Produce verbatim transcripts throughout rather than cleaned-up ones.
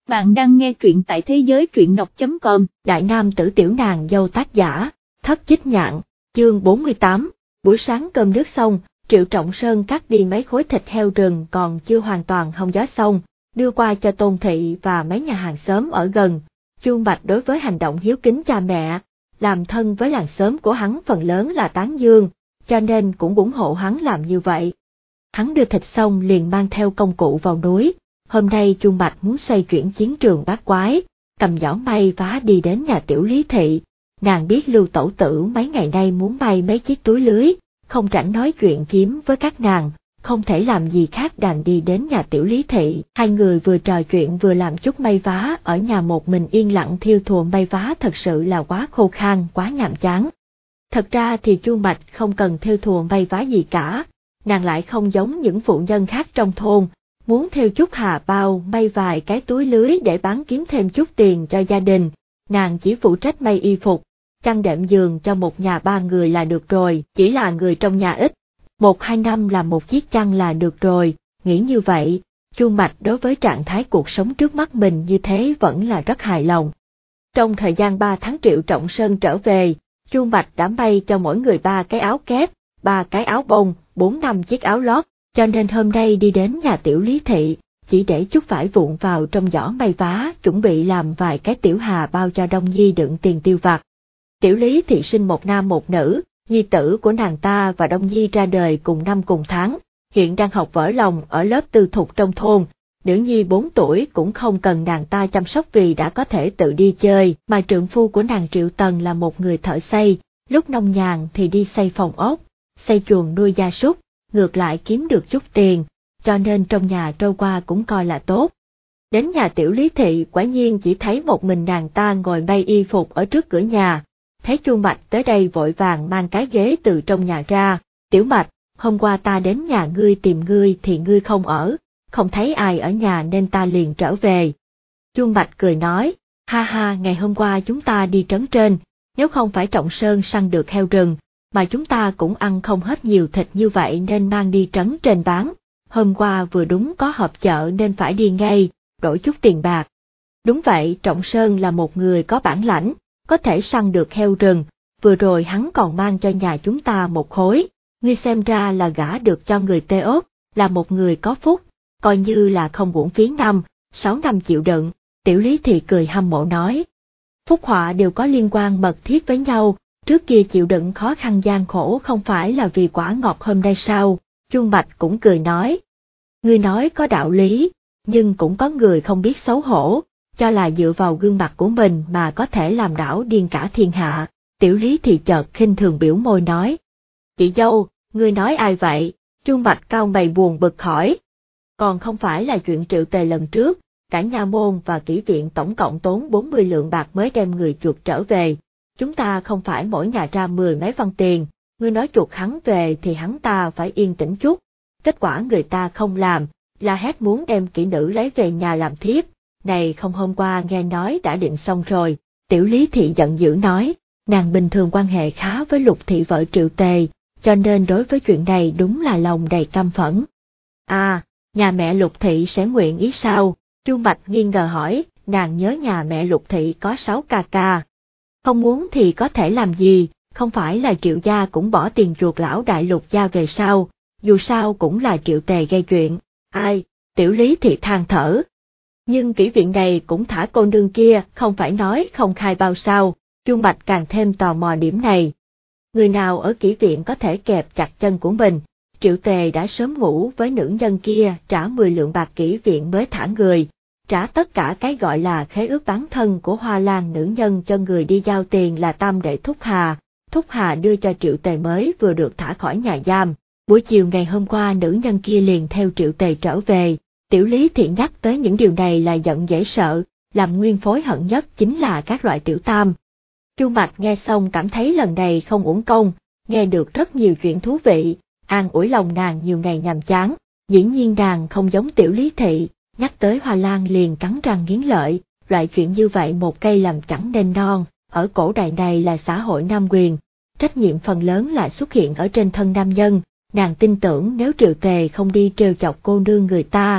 Bạn đang nghe truyện tại thế giới truyện đọc chấm com. Đại nam tử tiểu nàng dâu, tác giả, Thất Chích Nhạn, chương bốn mươi tám. Buổi sáng cơm nước xong, Triệu Trọng Sơn cắt đi mấy khối thịt heo rừng còn chưa hoàn toàn hong gió xong, đưa qua cho Tôn Thị và mấy nhà hàng xóm ở gần. Chuông Bạch đối với hành động hiếu kính cha mẹ, làm thân với làng xóm của hắn phần lớn là tán dương, cho nên cũng ủng hộ hắn làm như vậy. Hắn đưa thịt xong liền mang theo công cụ vào núi. Hôm nay Chuông Bạch muốn xoay chuyển chiến trường bát quái, cầm giỏ may vá đi đến nhà tiểu Lý Thị. Nàng biết Lưu Tẩu Tử mấy ngày nay muốn may mấy chiếc túi lưới, không rảnh nói chuyện kiếm với các nàng, không thể làm gì khác đành đi đến nhà tiểu Lý Thị. Hai người vừa trò chuyện vừa làm chút may vá, ở nhà một mình yên lặng thiêu thùa may vá thật sự là quá khô khan, quá nhàm chán. Thật ra thì Chuông Bạch không cần thiêu thùa may vá gì cả, nàng lại không giống những phụ nhân khác trong thôn. Muốn theo chút hà bao may vài cái túi lưới để bán kiếm thêm chút tiền cho gia đình, nàng chỉ phụ trách may y phục, chăn đệm giường cho một nhà ba người là được rồi, chỉ là người trong nhà ít, một hai năm làm một chiếc chăn là được rồi. Nghĩ như vậy, Chuông Bạch đối với trạng thái cuộc sống trước mắt mình như thế vẫn là rất hài lòng. Trong thời gian ba tháng Triệu Trọng Sơn trở về, Chuông Bạch đã may cho mỗi người ba cái áo kép, ba cái áo bông, bốn năm chiếc áo lót. Cho nên hôm nay đi đến nhà tiểu Lý Thị, chỉ để chút vải vụn vào trong giỏ may vá, chuẩn bị làm vài cái tiểu hà bao cho Đông Nhi đựng tiền tiêu vặt. Tiểu Lý Thị sinh một nam một nữ, nhi tử của nàng ta và Đông Nhi ra đời cùng năm cùng tháng, hiện đang học vỡ lòng ở lớp tư thục trong thôn. Nữ nhi bốn tuổi cũng không cần nàng ta chăm sóc vì đã có thể tự đi chơi, mà trượng phu của nàng Triệu Tần là một người thợ xây, lúc nông nhàn thì đi xây phòng ốc, xây chuồng nuôi gia súc. Ngược lại kiếm được chút tiền, cho nên trong nhà trôi qua cũng coi là tốt. Đến nhà tiểu Lý Thị quả nhiên chỉ thấy một mình nàng ta ngồi may y phục ở trước cửa nhà, thấy Chuông Bạch tới đây vội vàng mang cái ghế từ trong nhà ra. Tiểu Bạch, hôm qua ta đến nhà ngươi tìm ngươi thì ngươi không ở, không thấy ai ở nhà nên ta liền trở về. Chuông Bạch cười nói, ha ha, ngày hôm qua chúng ta đi trấn trên, nếu không phải Trọng Sơn săn được heo rừng, mà chúng ta cũng ăn không hết nhiều thịt như vậy nên mang đi trấn trên bán. Hôm qua vừa đúng có họp chợ nên phải đi ngay, đổi chút tiền bạc. Đúng vậy, Trọng Sơn là một người có bản lãnh, có thể săn được heo rừng, vừa rồi hắn còn mang cho nhà chúng ta một khối. Ngươi xem ra là gả được cho người Tê Ốt, là một người có phúc, coi như là không uổng phí năm, sáu năm chịu đựng. Tiểu Lý Thị cười hâm mộ nói, phúc họa đều có liên quan mật thiết với nhau. Trước kia chịu đựng khó khăn gian khổ không phải là vì quả ngọt hôm nay sao? Chuông Bạch cũng cười nói. Ngươi nói có đạo lý, nhưng cũng có người không biết xấu hổ, cho là dựa vào gương mặt của mình mà có thể làm đảo điên cả thiên hạ. Tiểu Lý Thị chợt khinh thường biểu môi nói. Chị dâu, ngươi nói ai vậy? Chuông Bạch cau mày buồn bực hỏi. Còn không phải là chuyện Triệu Tề lần trước, cả nha môn và kỹ viện tổng cộng tốn bốn mươi lượng bạc mới đem người chuột trở về. Chúng ta không phải mỗi nhà ra mười mấy văn tiền, ngươi nói chuột hắn về thì hắn ta phải yên tĩnh chút. Kết quả người ta không làm, la hét muốn đem kỹ nữ lấy về nhà làm thiếp. Này không, hôm qua nghe nói đã định xong rồi. Tiểu Lý Thị giận dữ nói, nàng bình thường quan hệ khá với Lục Thị vợ Triệu Tề, cho nên đối với chuyện này đúng là lòng đầy căm phẫn. À, nhà mẹ Lục Thị sẽ nguyện ý sao? Chuông Bạch nghi ngờ hỏi, nàng nhớ nhà mẹ Lục Thị có sáu ca ca. Không muốn thì có thể làm gì, không phải là Triệu gia cũng bỏ tiền chuộc lão đại Lục gia về sao, dù sao cũng là Triệu Tề gây chuyện. Ai? Tiểu Lý Thị than thở. Nhưng kỹ viện này cũng thả cô nương kia, không phải nói không khai bao sao? Chuông Bạch càng thêm tò mò điểm này. Người nào ở kỹ viện có thể kẹp chặt chân của mình? Triệu Tề đã sớm ngủ với nữ nhân kia, trả mười lượng bạc kỹ viện mới thả người. Trả tất cả cái gọi là khế ước bán thân của Hoa Lan nữ nhân cho người đi giao tiền là Tam Đệ Thúc Hà. Thúc Hà đưa cho Triệu Tề mới vừa được thả khỏi nhà giam. Buổi chiều ngày hôm qua nữ nhân kia liền theo Triệu Tề trở về. Tiểu Lý Thị nhắc tới những điều này là giận dễ sợ, làm nguyên phối hận nhất chính là các loại tiểu tam. Chuông Bạch nghe xong cảm thấy lần này không uổng công, nghe được rất nhiều chuyện thú vị, an ủi lòng nàng nhiều ngày nhàm chán. Dĩ nhiên nàng không giống Tiểu Lý Thị. Nhắc tới Hoa Lan liền cắn răng nghiến lợi, loại chuyện như vậy một cây làm chẳng nên non, ở cổ đại này là xã hội nam quyền, trách nhiệm phần lớn là xuất hiện ở trên thân nam nhân, nàng tin tưởng nếu Triệu Tề không đi trêu chọc cô nương người ta,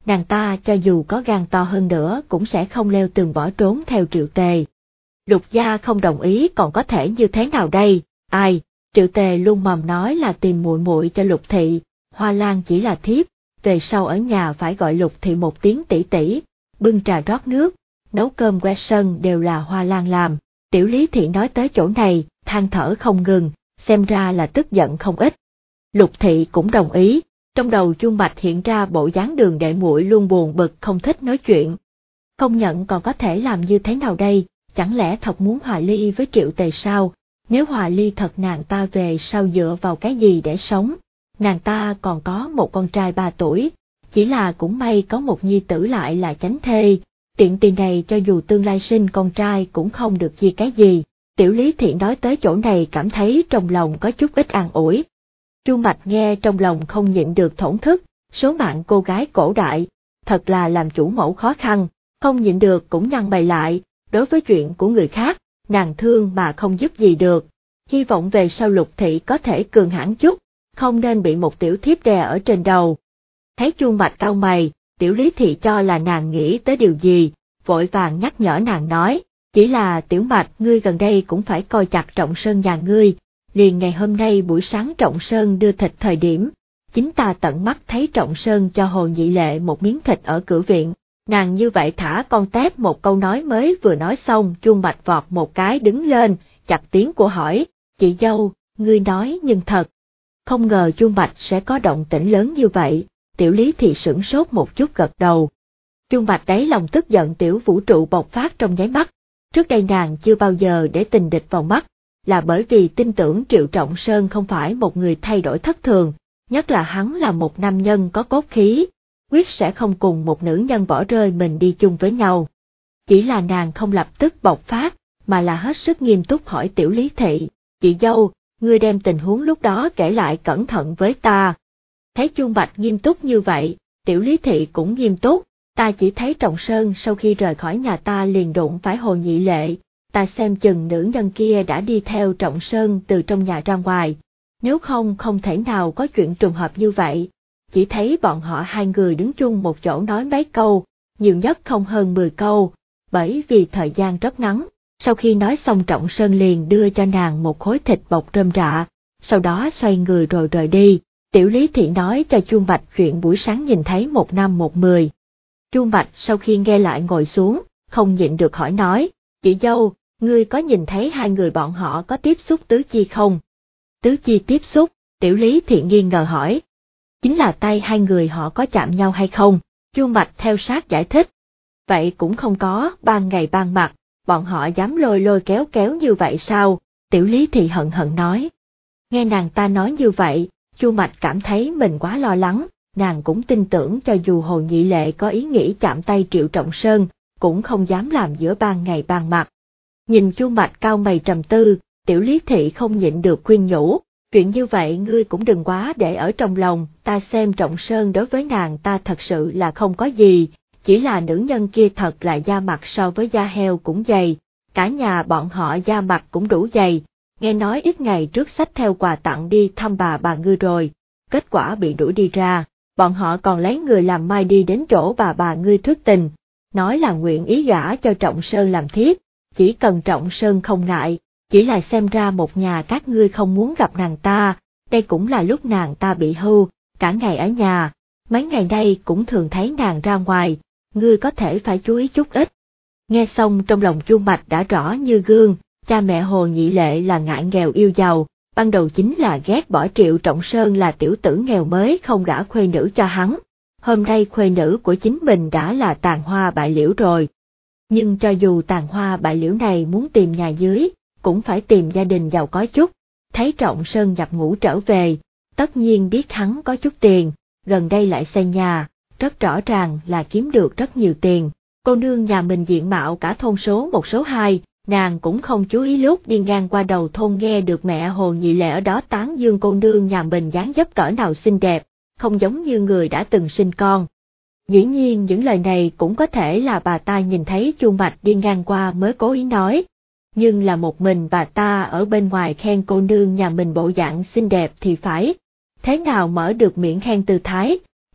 nàng ta cho dù có gan to hơn nữa cũng sẽ không leo tường bỏ trốn theo Triệu Tề. Lục gia không đồng ý còn có thể như thế nào đây, ai, Triệu Tề luôn mồm nói là tìm muội muội cho Lục thị, Hoa Lan chỉ là thiếp, về sau ở nhà phải gọi Lục thị một tiếng tỷ tỷ, bưng trà rót nước, nấu cơm quét sân đều là Hoa Lan làm. Tiểu Lý Thị nói tới chỗ này, than thở không ngừng, xem ra là tức giận không ít. Lục Thị cũng đồng ý, trong đầu Chu Mạch hiện ra bộ dáng Đường đệ muội luôn buồn bực không thích nói chuyện. Không nhận còn có thể làm như thế nào đây, chẳng lẽ thật muốn hòa ly với Triệu Tề sao? Nếu hòa ly thật nàng ta về sau dựa vào cái gì để sống? Nàng ta còn có một con trai ba tuổi, chỉ là cũng may có một nhi tử lại là chánh thê, tiện tiền này cho dù tương lai sinh con trai cũng không được chia cái gì. Tiểu Lý Thị nói tới chỗ này cảm thấy trong lòng có chút ít an ủi. Chu Mạch nghe trong lòng không nhịn được thổn thức, số mạng cô gái cổ đại, thật là làm chủ mẫu khó khăn, không nhịn được cũng nhăn mày lại, đối với chuyện của người khác, nàng thương mà không giúp gì được, hy vọng về sau Lục Thị có thể cường hãn chút, không nên bị một tiểu thiếp đè ở trên đầu. Thấy Chu Mạch cau mày, Tiểu Lý Thị cho là nàng nghĩ tới điều gì, vội vàng nhắc nhở nàng nói, chỉ là Tiểu Mạch ngươi gần đây cũng phải coi chặt Trọng Sơn nhà ngươi, liền ngày hôm nay buổi sáng Trọng Sơn đưa thịt thời điểm, chính ta tận mắt thấy Trọng Sơn cho Hồ Nhị Lệ một miếng thịt ở cửa viện, nàng như vậy thả con tép một câu nói mới vừa nói xong Chu Mạch vọt một cái đứng lên, chặt tiếng của hỏi, chị dâu, ngươi nói nhưng thật. Không ngờ Chu Mạch sẽ có động tĩnh lớn như vậy, Tiểu Lý Thị sửng sốt một chút gật đầu. Chu Mạch đáy lòng tức giận tiểu vũ trụ bộc phát trong nháy mắt, trước đây nàng chưa bao giờ để tình địch vào mắt, là bởi vì tin tưởng Triệu Trọng Sơn không phải một người thay đổi thất thường, nhất là hắn là một nam nhân có cốt khí, quyết sẽ không cùng một nữ nhân bỏ rơi mình đi chung với nhau. Chỉ là nàng không lập tức bộc phát, mà là hết sức nghiêm túc hỏi Tiểu Lý Thị, chị dâu, ngươi đem tình huống lúc đó kể lại cẩn thận với ta. Thấy Chu Mạch nghiêm túc như vậy, Tiểu Lý Thị cũng nghiêm túc, ta chỉ thấy Trọng Sơn sau khi rời khỏi nhà ta liền đụng phải Hồ Nhị Lệ, ta xem chừng nữ nhân kia đã đi theo Trọng Sơn từ trong nhà ra ngoài, nếu không không thể nào có chuyện trùng hợp như vậy, chỉ thấy bọn họ hai người đứng chung một chỗ nói mấy câu, nhiều nhất không hơn mười câu, bởi vì thời gian rất ngắn. Sau khi nói xong Trọng Sơn liền đưa cho nàng một khối thịt bọc rơm rạ, sau đó xoay người rồi rời đi. Tiểu Lý Thị nói cho Chu Mạch chuyện buổi sáng nhìn thấy một năm một mười. Chu Mạch sau khi nghe lại ngồi xuống, không nhịn được hỏi nói, chị dâu, ngươi có nhìn thấy hai người bọn họ có tiếp xúc tứ chi không? Tứ chi tiếp xúc, Tiểu Lý Thị nghi ngờ hỏi. Chính là tay hai người họ có chạm nhau hay không? Chu Mạch theo sát giải thích. Vậy cũng không có, ban ngày ban mặt, bọn họ dám lôi lôi kéo kéo như vậy sao? Tiểu Lý Thị hận hận nói. Nghe nàng ta nói như vậy, Chu Mạch cảm thấy mình quá lo lắng, nàng cũng tin tưởng cho dù Hồ Nhị Lệ có ý nghĩ chạm tay Triệu Trọng Sơn, cũng không dám làm giữa ban ngày ban mặt. Nhìn Chu Mạch cau mày trầm tư, Tiểu Lý Thị không nhịn được khuyên nhủ, chuyện như vậy ngươi cũng đừng quá để ở trong lòng, ta xem Trọng Sơn đối với nàng ta thật sự là không có gì, chỉ là nữ nhân kia thật là da mặt so với da heo cũng dày, cả nhà bọn họ da mặt cũng đủ dày, nghe nói ít ngày trước xách theo quà tặng đi thăm bà bà ngươi rồi, kết quả bị đuổi đi ra, bọn họ còn lấy người làm mai đi đến chỗ bà bà ngươi thuyết tình, nói là nguyện ý gả cho Trọng Sơn làm thiếp, chỉ cần Trọng Sơn không ngại, chỉ là xem ra một nhà các ngươi không muốn gặp nàng ta, đây cũng là lúc nàng ta bị hưu, cả ngày ở nhà, mấy ngày nay cũng thường thấy nàng ra ngoài, ngươi có thể phải chú ý chút ít. Nghe xong trong lòng Chu Mạch đã rõ như gương, cha mẹ Hồ Nhị Lệ là ngại nghèo yêu giàu, ban đầu chính là ghét bỏ Triệu Trọng Sơn là tiểu tử nghèo mới không gả khuê nữ cho hắn, hôm nay khuê nữ của chính mình đã là tàn hoa bại liễu rồi. Nhưng cho dù tàn hoa bại liễu này muốn tìm nhà dưới, cũng phải tìm gia đình giàu có chút, thấy Trọng Sơn nhập ngũ trở về, tất nhiên biết hắn có chút tiền, gần đây lại xây nhà, rất rõ ràng là kiếm được rất nhiều tiền. Cô nương nhà mình diện mạo cả thôn số một số hai, nàng cũng không chú ý lúc đi ngang qua đầu thôn nghe được mẹ Hồ Nhị Lệ ở đó tán dương cô nương nhà mình dáng dấp cỡ nào xinh đẹp, không giống như người đã từng sinh con. Dĩ nhiên những lời này cũng có thể là bà ta nhìn thấy Chu Mạch đi ngang qua mới cố ý nói, nhưng là một mình bà ta ở bên ngoài khen cô nương nhà mình bộ dạng xinh đẹp thì phải, thế nào mở được miệng khen từ thái,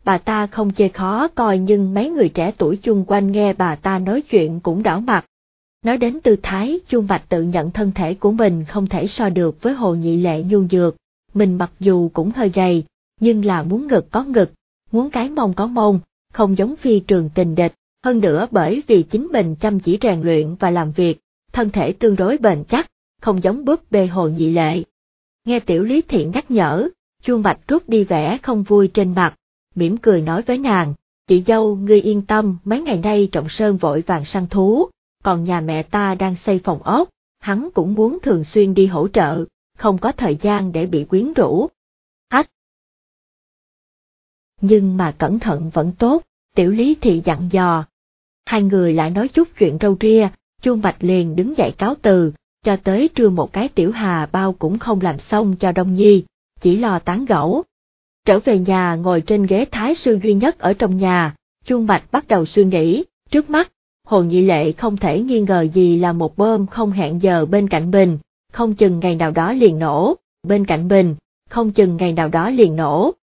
bà ta không chê khó coi nhưng mấy người trẻ tuổi chung quanh nghe bà ta nói chuyện cũng đỏ mặt. Nói đến tư thái, Chuông Bạch tự nhận thân thể của mình không thể so được với Hồ Nhị Lệ nhu nhược, mình mặc dù cũng hơi gầy, nhưng là muốn ngực có ngực, muốn cái mông có mông, không giống phi trường tình địch, hơn nữa bởi vì chính mình chăm chỉ rèn luyện và làm việc, thân thể tương đối bền chắc, không giống búp bê Hồ Nhị Lệ. Nghe Tiểu Lý Thị nhắc nhở, Chuông Bạch rút đi vẻ không vui trên mặt, mỉm cười nói với nàng, chị dâu ngươi yên tâm, mấy ngày nay Trọng Sơn vội vàng săn thú, còn nhà mẹ ta đang xây phòng ốc, hắn cũng muốn thường xuyên đi hỗ trợ, không có thời gian để bị quyến rũ. Ách! Nhưng mà cẩn thận vẫn tốt, Tiểu Lý Thị dặn dò. Hai người lại nói chút chuyện râu ria, Chuông Bạch liền đứng dậy cáo từ, cho tới trưa một cái tiểu hà bao cũng không làm xong cho Đông Nhi, chỉ lo tán gẫu. Trở về nhà ngồi trên ghế thái sư duy nhất ở trong nhà, Chuông Bạch bắt đầu suy nghĩ, trước mắt, Hồ Nhị Lệ không thể nghi ngờ gì là một bom không hẹn giờ bên cạnh mình, không chừng ngày nào đó liền nổ, bên cạnh mình, không chừng ngày nào đó liền nổ,